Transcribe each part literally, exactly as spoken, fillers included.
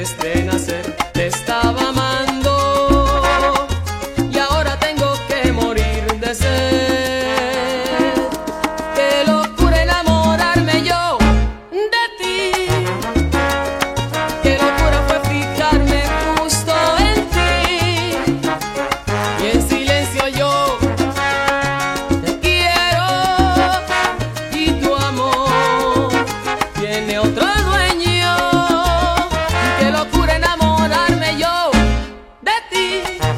antes de nacer te estaba amando y ahora tengo que morir de sed. Qué locura enamorarme yo de ti, qué locura fue fijarme justo en ti y en silencio yo te quiero y tu amor tiene otro dueño. Qué locura enamorarme yo de ti,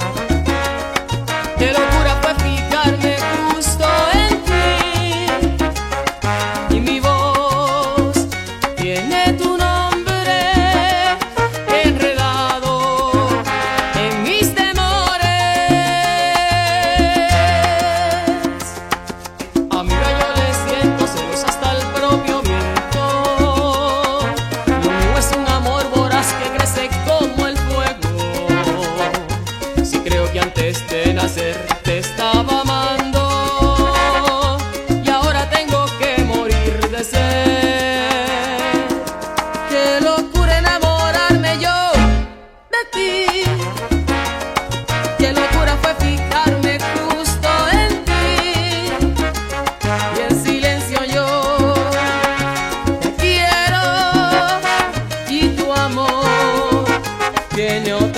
qué locura fue fijarme justo en ti y mi voz tiene tu nombre enredado en mis temores. Amiga, yo le siento celos hasta el propio viento. Lo mío es un amor voraz que crece como el fuego. Si creo que antes de nacer te estaba amando y ahora tengo que morir de sed. Qué locura enamorarme yo de ti, qué locura fue fijarme justo en ti y en silencio yo te quiero y tu amor tiene otro